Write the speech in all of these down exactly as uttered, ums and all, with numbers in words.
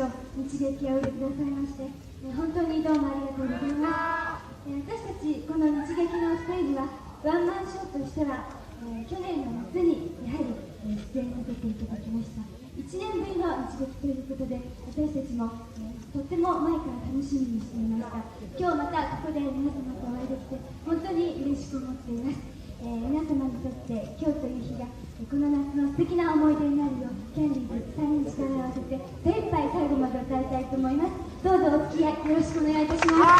日劇をおいでくださいまして、本当にどうもありがとうございます。私たちこの日劇のステージはワンマンショーとしては、えー、去年の夏にやはり、えー、出演させていただきました。いちねんぶりの日劇ということで、私たちも、えー、とっても前から楽しみにしていました。今日またここで皆様とお会いできて本当に嬉しく思っています。えー、皆様にとって今日という日がこの夏の素敵な思い出になるよう、キャンディーズさんにん力を合わせて精一杯最後まで歌いたいと思います。どうぞお付き合いよろしくお願いいたします。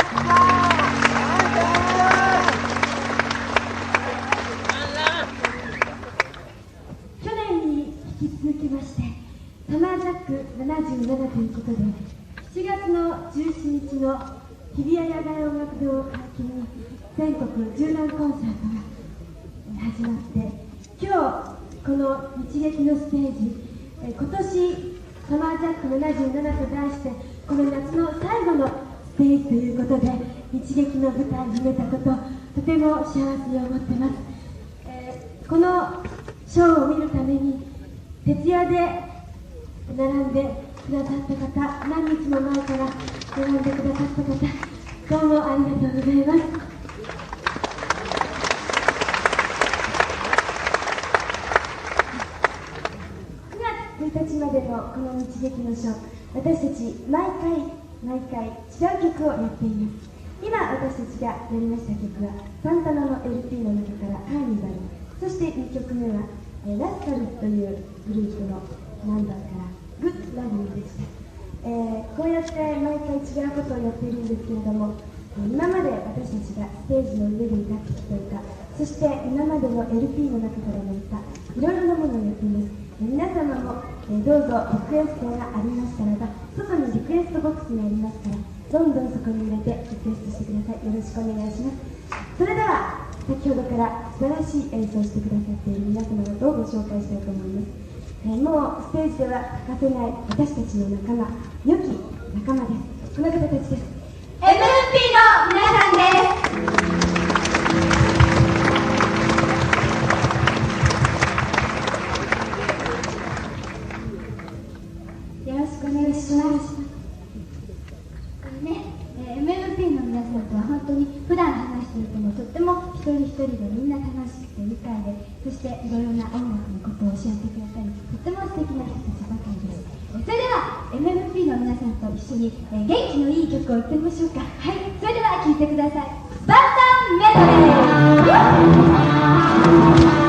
去年に引き続きましてサマージャックななじゅうななということで、しちがつのじゅうしちにちの日比谷野外音楽堂を皮切りに全国縦断コンサートが始まって、今日この日劇のステージ、え今年サマージャックななじゅうななと題してこの夏の最後のステージということで日劇の舞台に出たこと、とても幸せに思ってます。えー、このショーを見るために徹夜で並んでくださった方、何日も前から並んでくださった方、どうもありがとうございます。くがつついたちまでのこの日劇のショー、私たち毎回毎回違う曲をやっています。今私たちがやりました曲はサンタナの エルピー の中からカーニバル、そしてにきょくめはえラスカルというグループのナンバーからグッドラブでした。えー、こうやって毎回違うことをやっているんですけれども、今まで私たちがステージの上で歌ってきた歌、そして今までの エルピー の中からの歌、いろいろなものをやっています。皆様も、えー、どうぞリクエストがありましたらば、外にリクエストボックスがありますから、どんどんそこに入れてリクエストしてください。よろしくお願いします。それでは先ほどから素晴らしい演奏をしてくださっている皆様方をご紹介したいと思います。えー、もうステージでは欠かせない私たちの仲間、良き仲間です。この方たちです。 エムエルピー の皆さんです。よろしくお願いします。ね、えー、エムエルピー の皆さんとは本当に普段話していてもとっても一人一人でみんな楽しくて愉快で、そしていろいろな音楽のことを教えてくれたり、とっても素敵な人たちばかりです。えー、それでは エムエルピー の皆さんと一緒に、えー、元気のいい曲をいってみましょうか。はい、それでは聴いてください。スパルタンメドレー。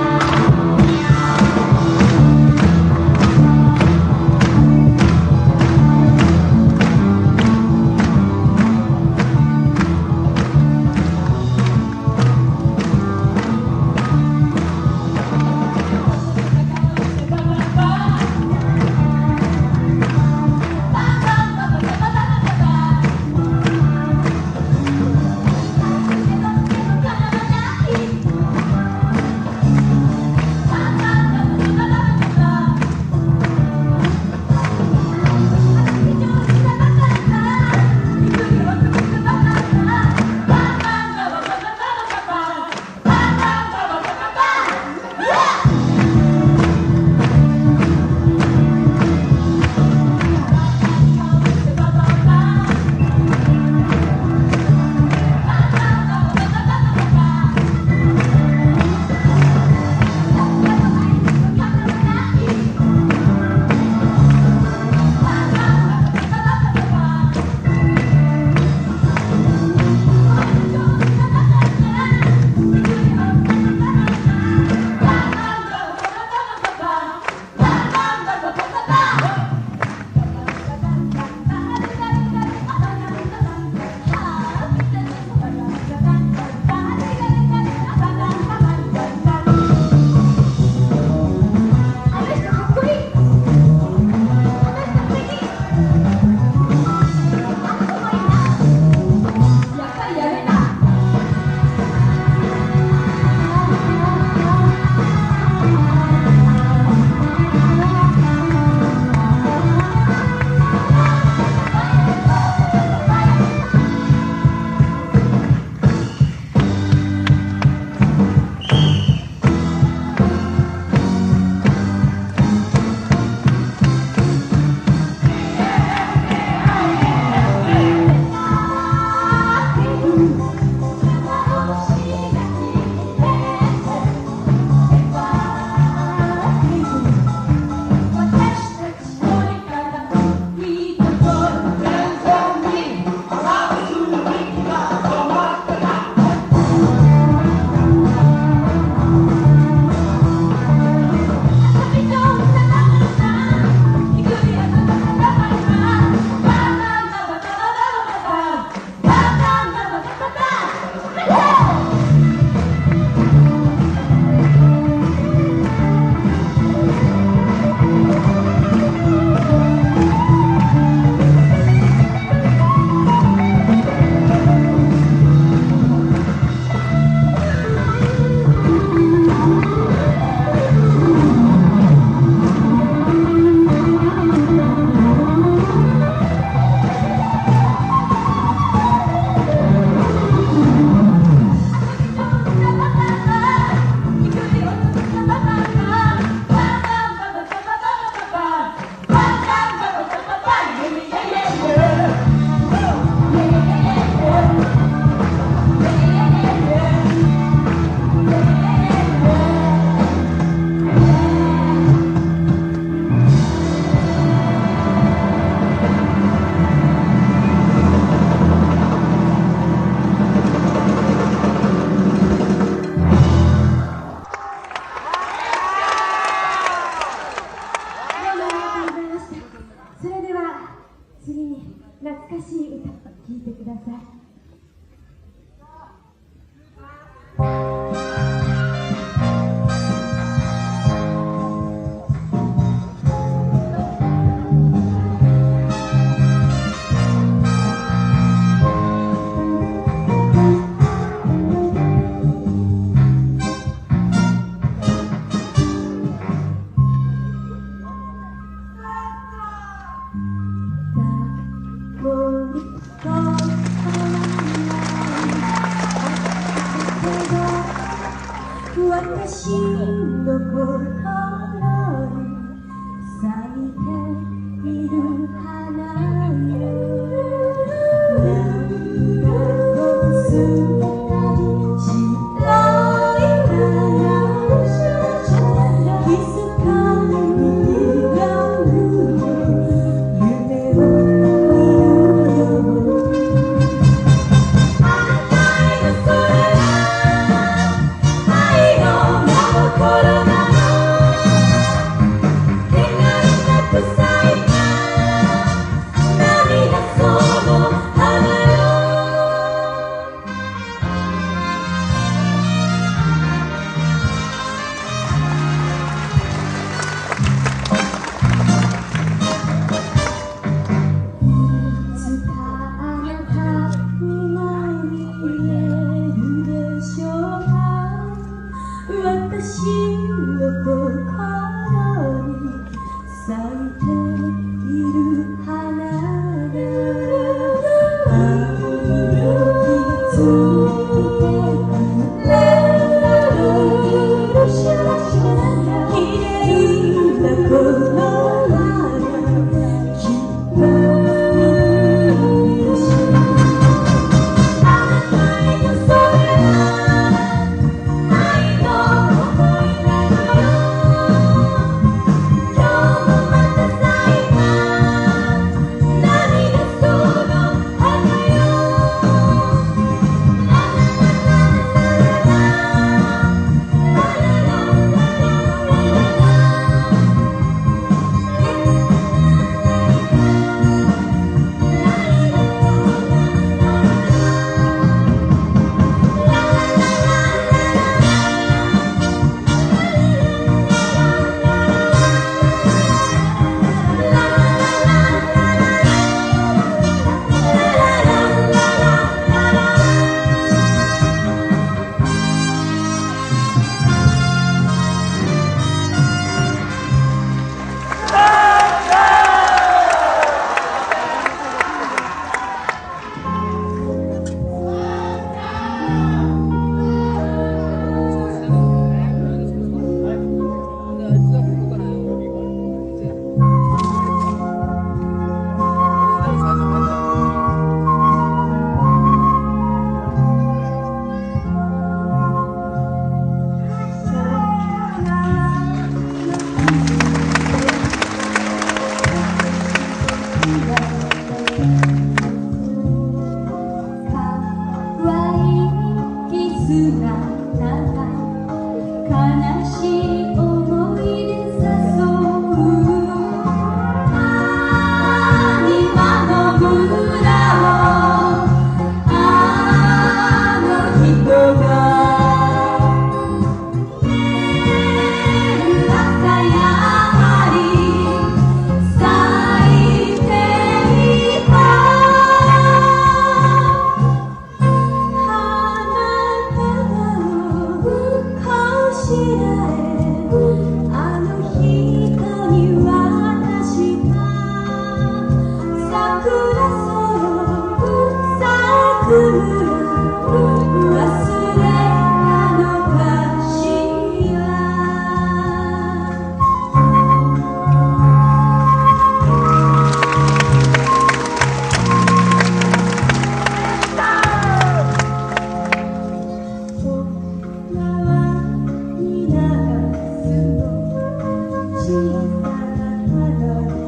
懐かしい歌を聴いてください。 私の心に咲いている花よ、なんかすっかり白い花ひそかに願う夢を見るよ。あなたのそれ私の心に咲いている花があの日ついてくれるきれいなこの花きっと見るしあなたのそれ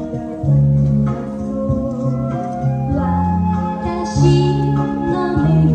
私の目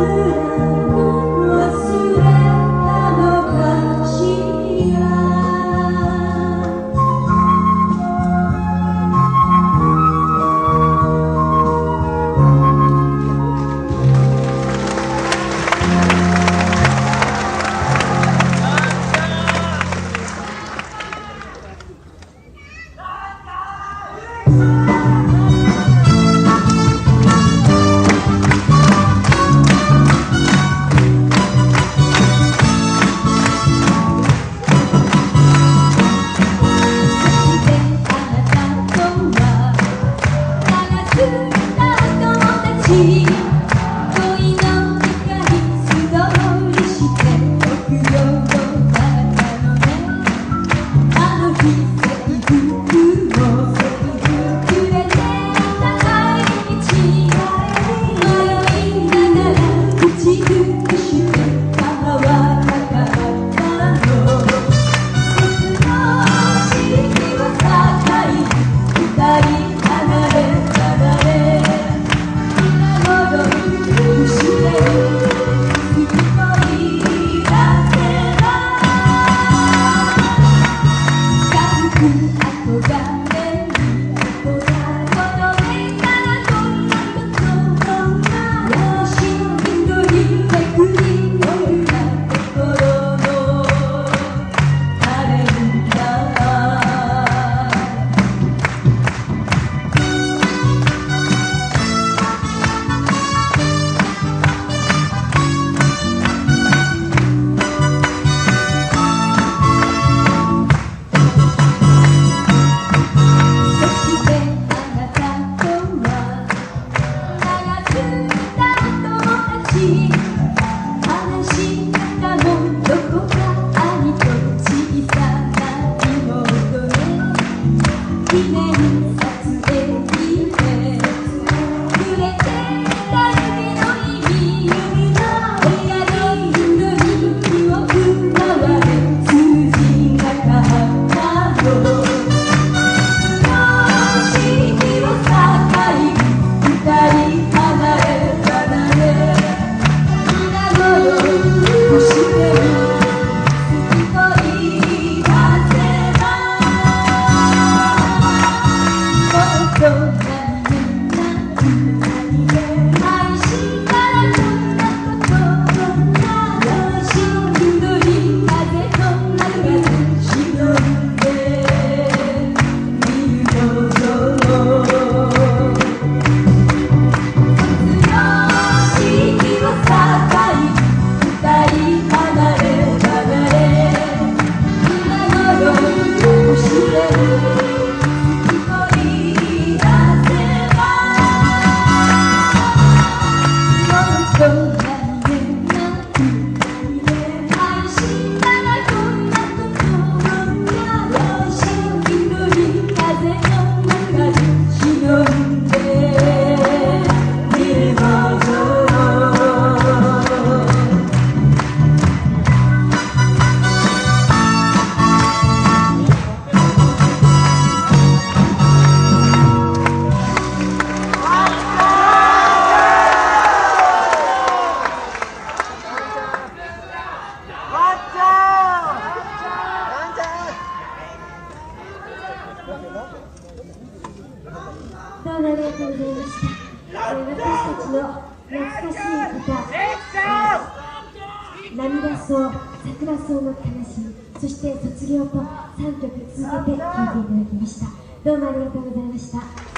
涙草、桜草の悲しみ、そして卒業とさんきょく続けて聴いていただきました。どうもありがとうございました。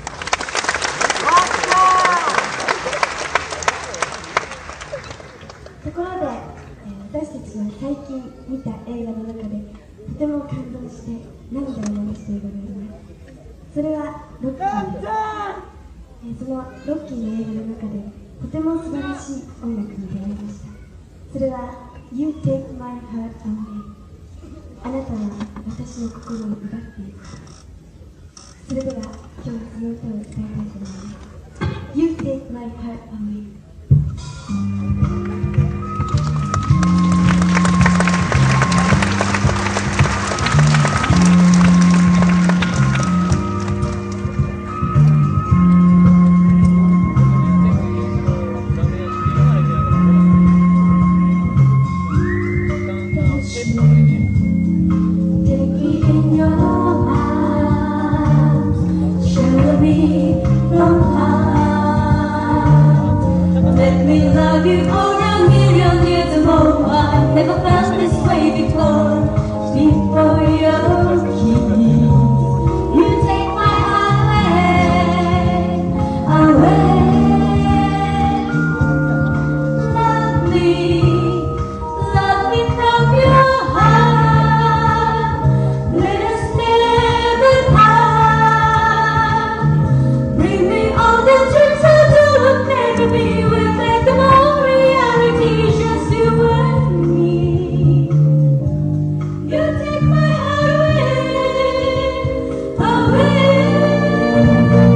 ところで、えー、私たちは最近見た映画の中でとても感動して涙を流した映画があります。それはロッキーです。えー、そのロッキーの映画の中でとても素晴らしい音楽に出会いました。それは You Take My Heart Away。 あなたは私の心を奪っていく。それでは今日はその歌を歌いたいと思います。 You Take My Heart Away。 love you for a million years or more. I never felt this way before. Before your kiss, you take my heart away, away. Love me, love me from your heart. Let us never part. Bring me all the dreams I do, never be. We'll make them all reality, just you and me. You take my heart away, away.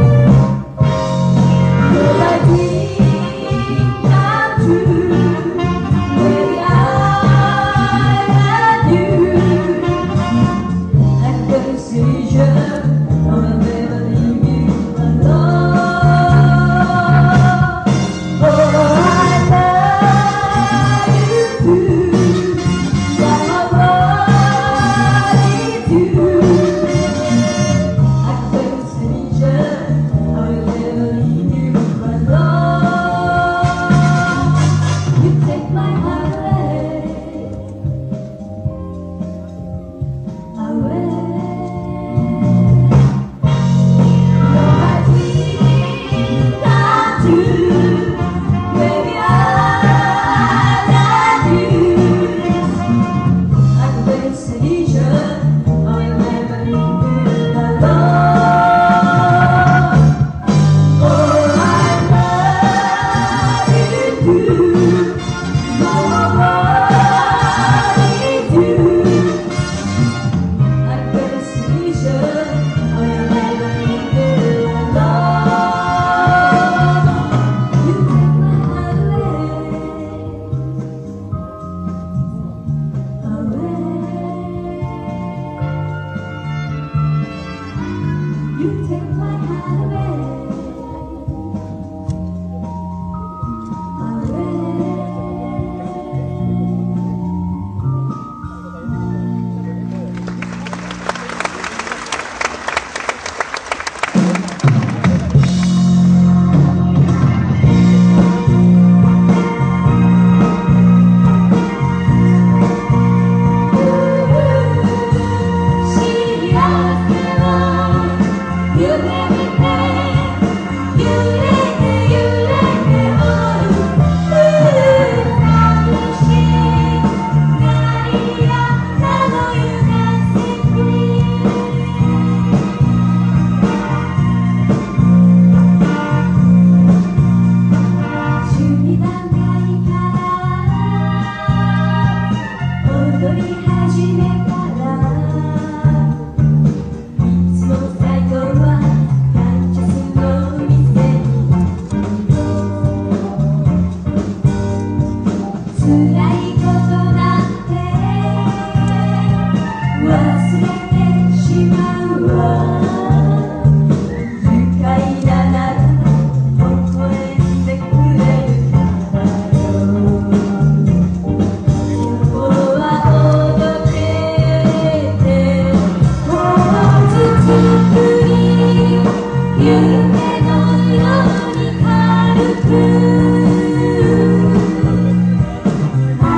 Will I think I'm true? Maybe I had you. At the decision, I'll never leave you alone. Oh, I love you too. Yeah, I want you. At the decision, I will never leave you alone. You take my heart away, away. Nobody can do. Maybe I love you. At the decision, I will never leave you alone. Oh, I love you too. No one you. At the decision, I will never leave you alone. You take my heart away, away. You take my heart away, away. She asked me why you let me pay. You let me, you let me on. Ooh, she Maria, tell you that's it free.じゅうにだんかいから踊り始めたら、いつも最後はカンチャスの店に。辛いことなんて忘れてしまうわ。愉快だなら微笑んでくれるからよ。今日は踊れてポーズ作り、夢のように軽く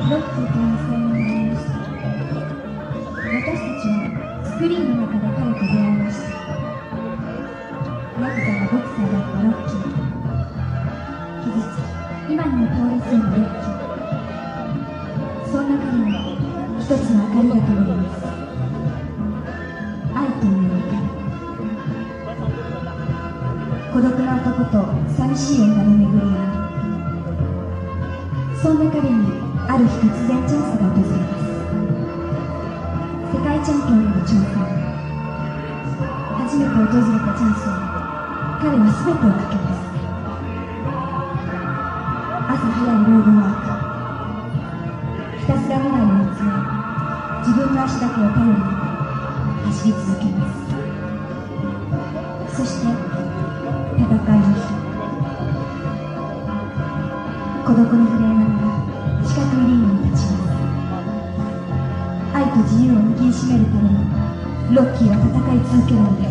ロッキーという青年がいました。私たちはスクリーンの中で彼と出会いました。ヤクザがボクサーだったロッキー、傷つき今にも倒れそうなロッキー。そんな彼に一つの明かりが灯ります。愛という明かり。孤独な男と寂しい女の巡り合い。そんな彼にある日突然チャンスが訪れます。世界チャンピオンへの挑戦。初めて訪れたチャンスを彼は全てをかけます。朝早いロードワーク。ひたすら未来を見つめ、自分の足だけを頼りに走り続けます。そして戦いの日。孤独に震えながら四角いリングに立ちます。愛と自由を握りしめるためにロッキーは戦い続けるのです。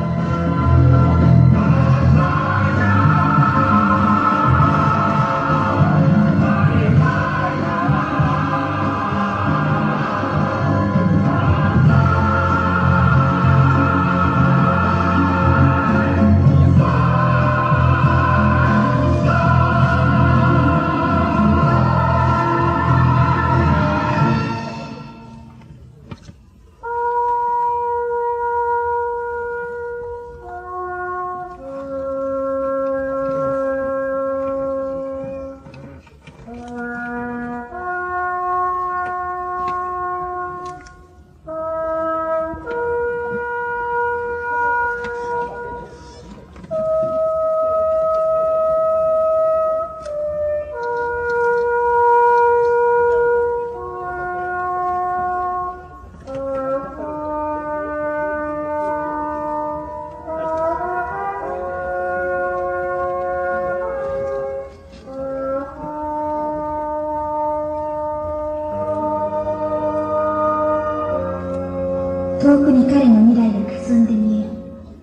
遠くに彼の未来が霞んで見える。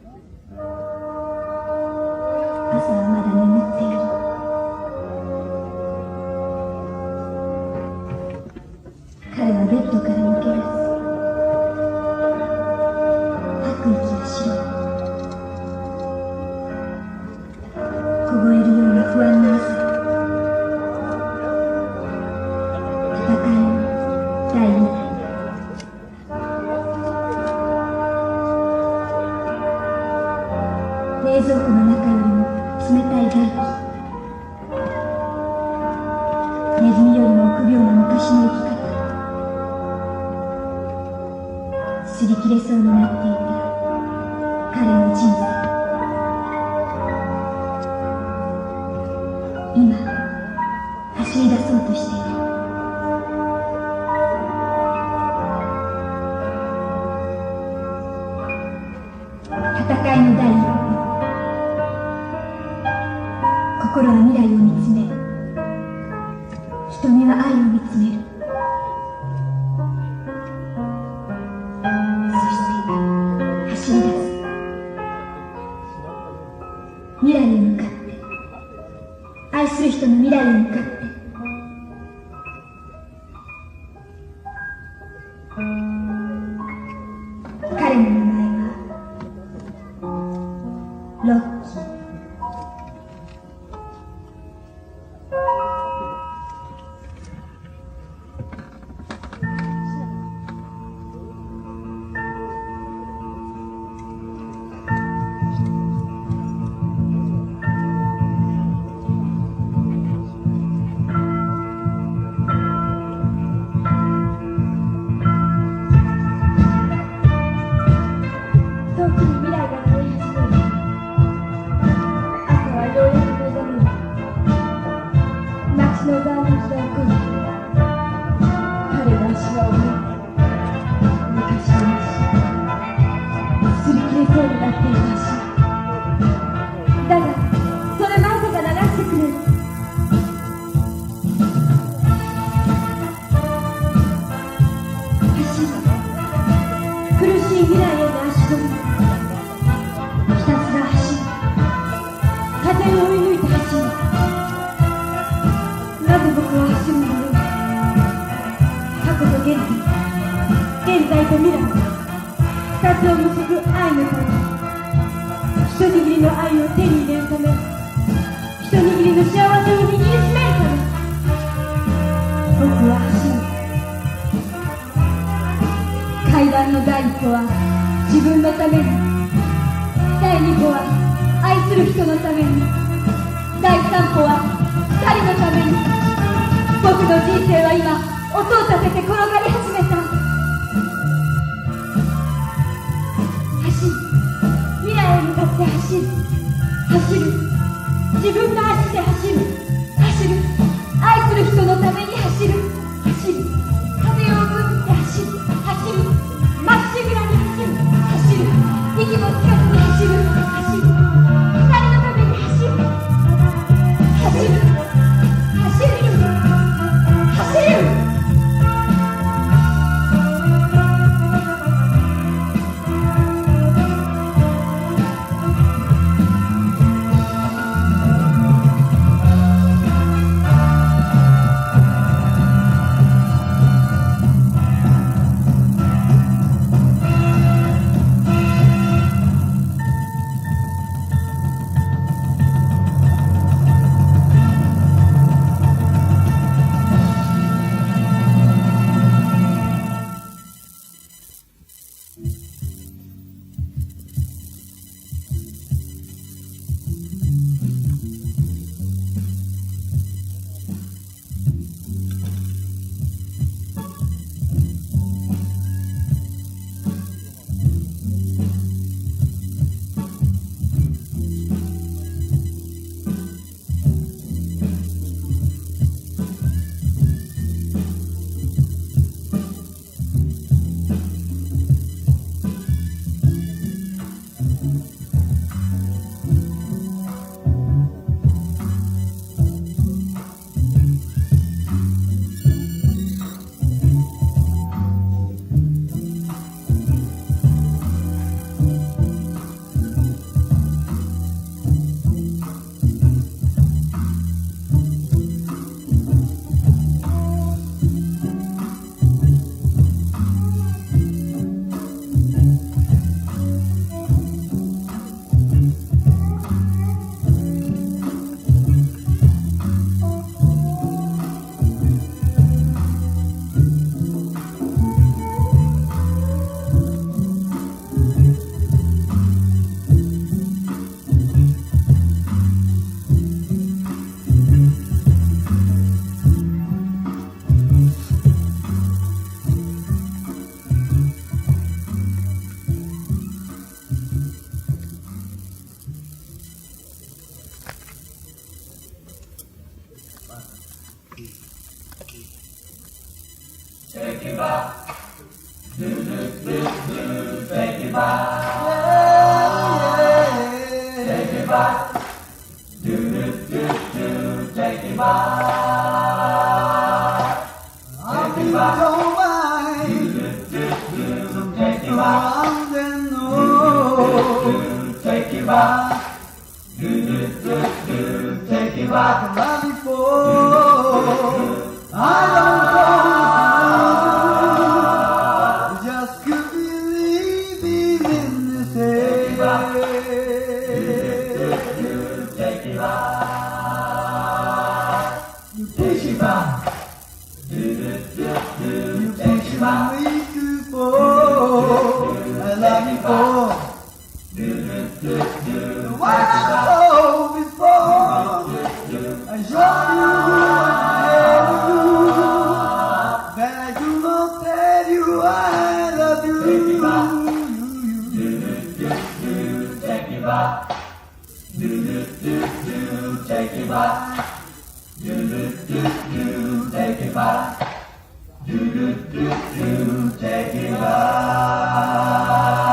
朝はまだ眠っている。彼はベッドから抜け出す。吐く息が白い。凍えるような不安な朝。戦いの第二弾。冷蔵庫の中よりも冷たい外気。ネズミよりも臆病な昔の生き方。擦り切れそうになっていた彼の人生。今走り出そうとしている。戦いの第一歩。心は未来を見つめ、瞳は愛を見つめる。そして走り出す。 を結ぶ愛のため、一握りの愛を手に入れるため、一握りの幸せを握りしめるため、僕は走る。階段の第一歩は自分のために、第二歩は愛する人のために、第三歩は二人のために。僕の人生は今音を立てて転がり始めた。走る、未来へ向かって走る、走る、自分の足で走る、走る、愛する人のために走る、走る、風を送って走る、走る、まっしぐらに走る、走る、息もつかずに走る、走る、二人のために走る、走る、走る、走る。 Take it back, do do do do, take it back, take it back, do do do do, take it back, take it back, Don't mind, do do do do, take it back, round and over. take it back, do do do do, take it back, Like before, I don't know. Just could believe in this take it back, day. take it back, you push it back, do do do do, take it back, Me to fall, I love you for. do do do do, What I told before, I showed you what I do. But I do not tell you I love you. Take it back. do do do do, take it back, do do do do, take it back, do do do do, take it back, do do do do, take it back.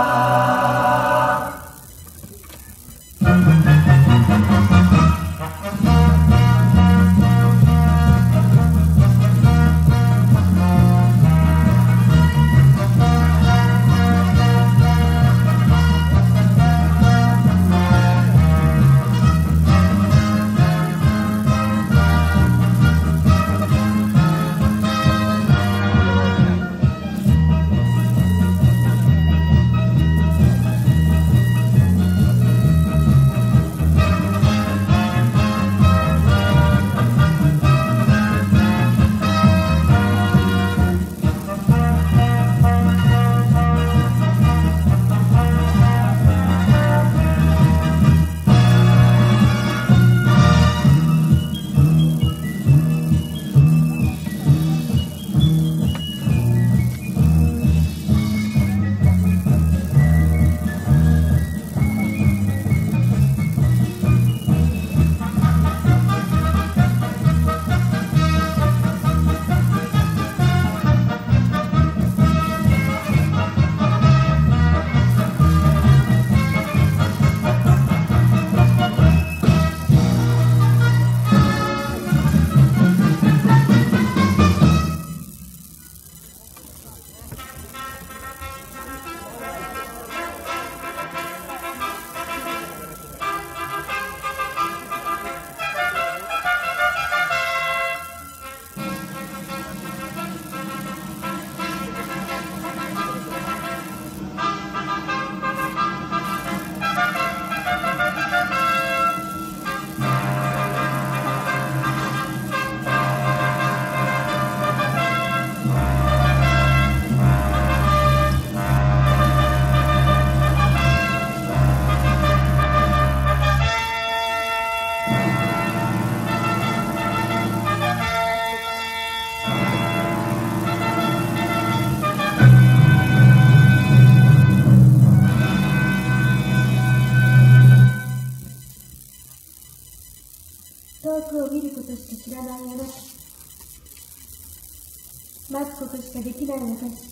待つことしかできない私。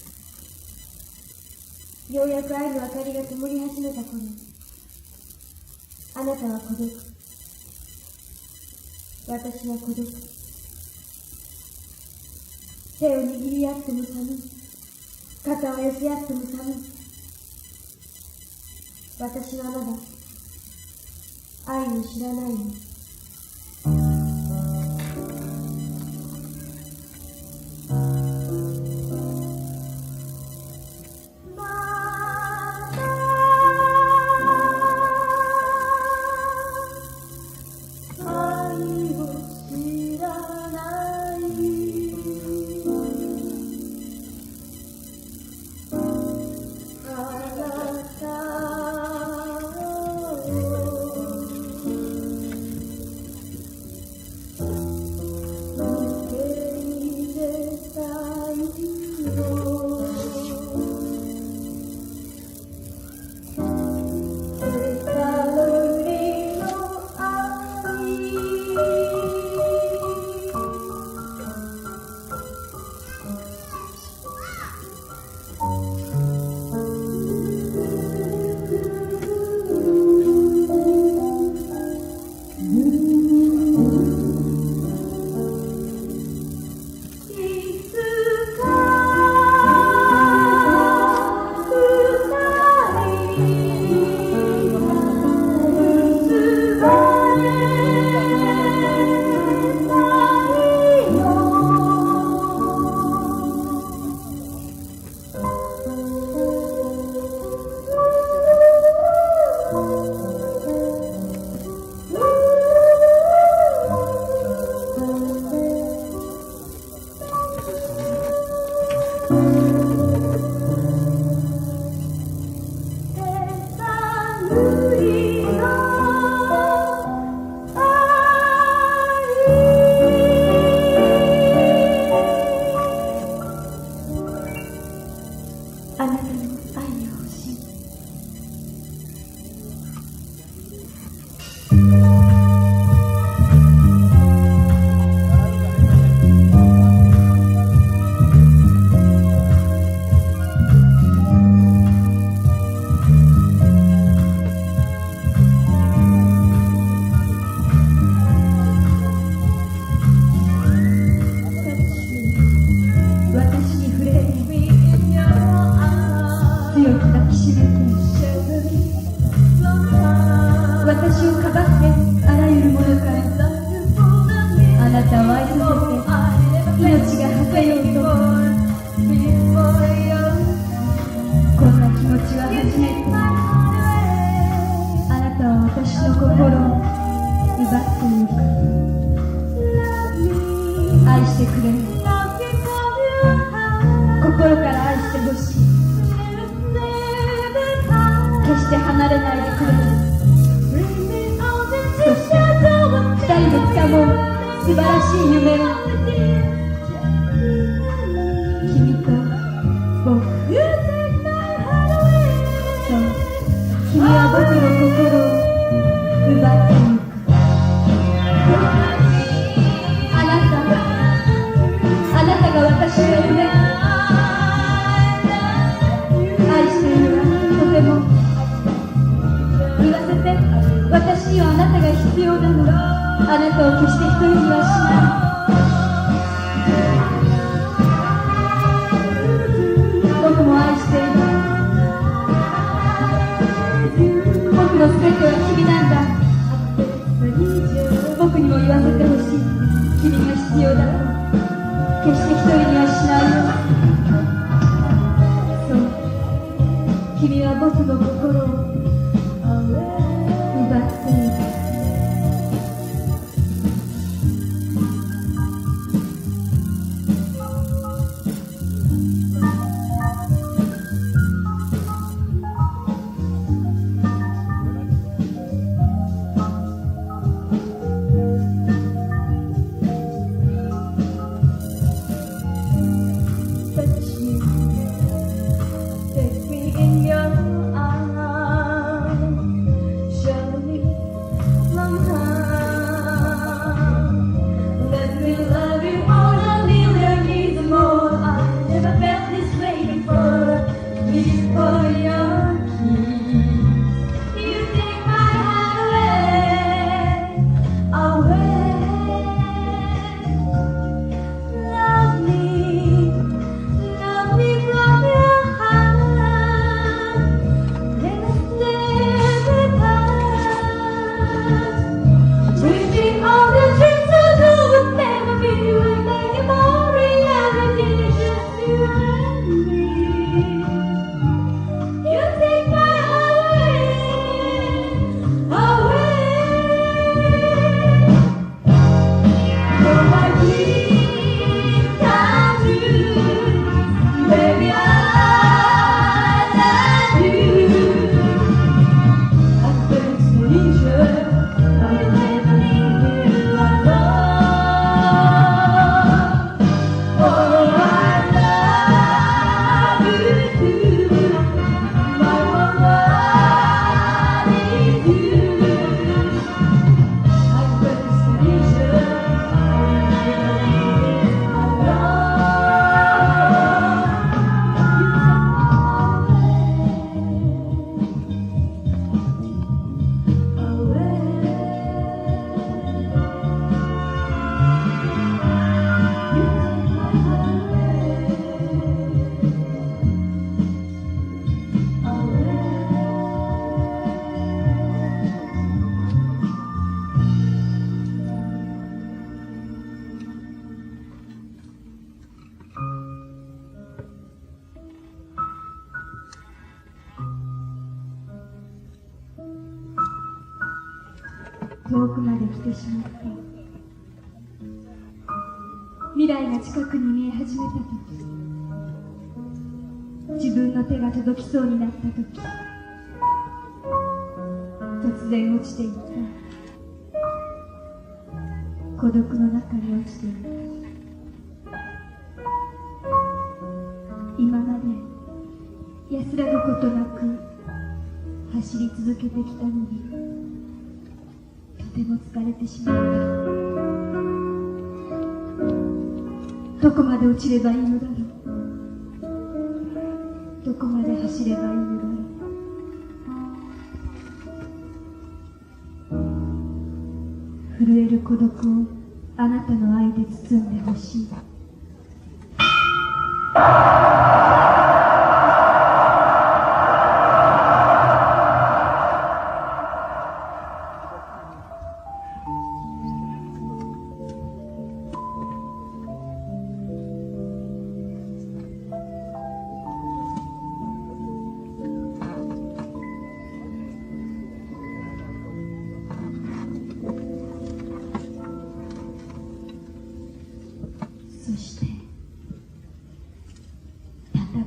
ようやく愛の明かりが灯り始めた頃、あなたは孤独、私は孤独。手を握り合っても寒い、肩を寄せ合っても寒い。私はまだ愛を知らないの。あなたの愛が欲しい。私に触れて強く抱きしめて、私をかばってあらゆるものから、あなたを愛させて命が果てようと、こんな気持ちは初めて。あなたは私の心を奪ってゆく。愛してくれる。心から愛してほしい。決して離れないでくれる。そして二人で掴もう素晴らしい夢を。君と僕。そう、君は僕の心を奪ってゆく。あなた、あなたが私の夢。愛しているわ、とても。言わせて、私にはあなたが必要なの。あなたを決して一人にはしない。僕も愛している。僕の全ては君なんだ。僕にも言わせてほしい。君が必要だと。決して一人にはしないよ。そう、君は僕の心を奪っている。Touch me, take me in your arms. 遠くまで来てしまった。未来が近くに見え始めたとき、自分の手が届きそうになったとき、突然落ちていった。孤独の中に落ちていった。今まで安らぐことなく走り続けてきたのに、とても疲れてしまった。どこまで落ちればいいのだろう。どこまで走ればいいのだろう。震える孤独をあなたの愛で包んでほしい。そして戦う。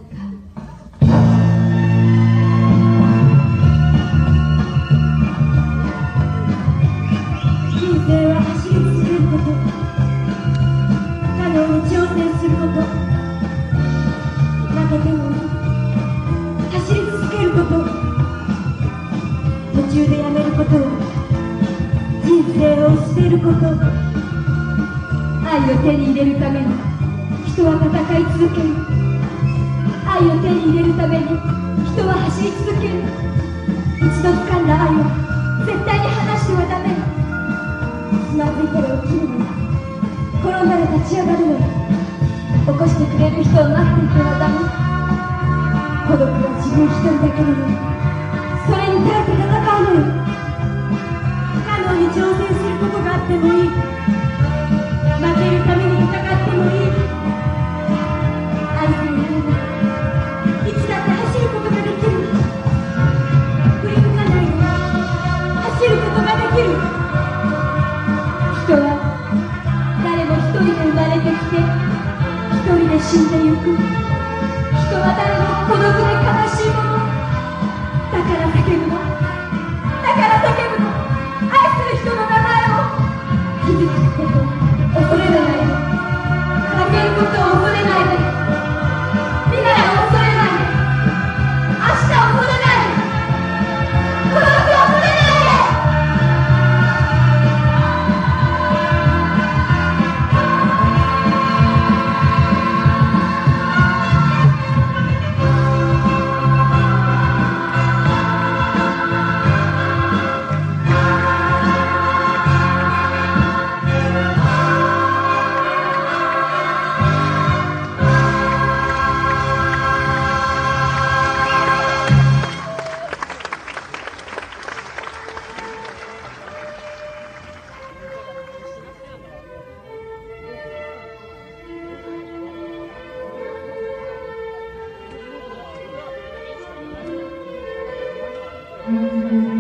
人生は走り続けること、可能に挑戦すること、負けても走り続けること、途中でやめることは人生を捨てること。愛を手に入れるために人は戦い続ける。愛を手に入れるために人は走り続ける。一度掴んだ愛は絶対に離してはダメ。つまずいたら起きるの、転んだら立ち上がるの、起こしてくれる人を待っていてはダメ。孤独は自分一人だけなのに、それに耐えて戦うのよ。可能に挑戦することがあってもいい。負けるために戦ってもいい。愛さえあればいつだって走ることができる。振り向かないで走ることができる。人は誰も一人で生まれてきて一人で死んでゆく。人は誰も孤独で悲しいもの。だから叫ぶの、だから叫ぶの。愛する人の名前を。傷つくこと恐れないで、負けることを恐れないで、未来を恐れないで、明日を恐れないで、孤独を恐れないで。 うん。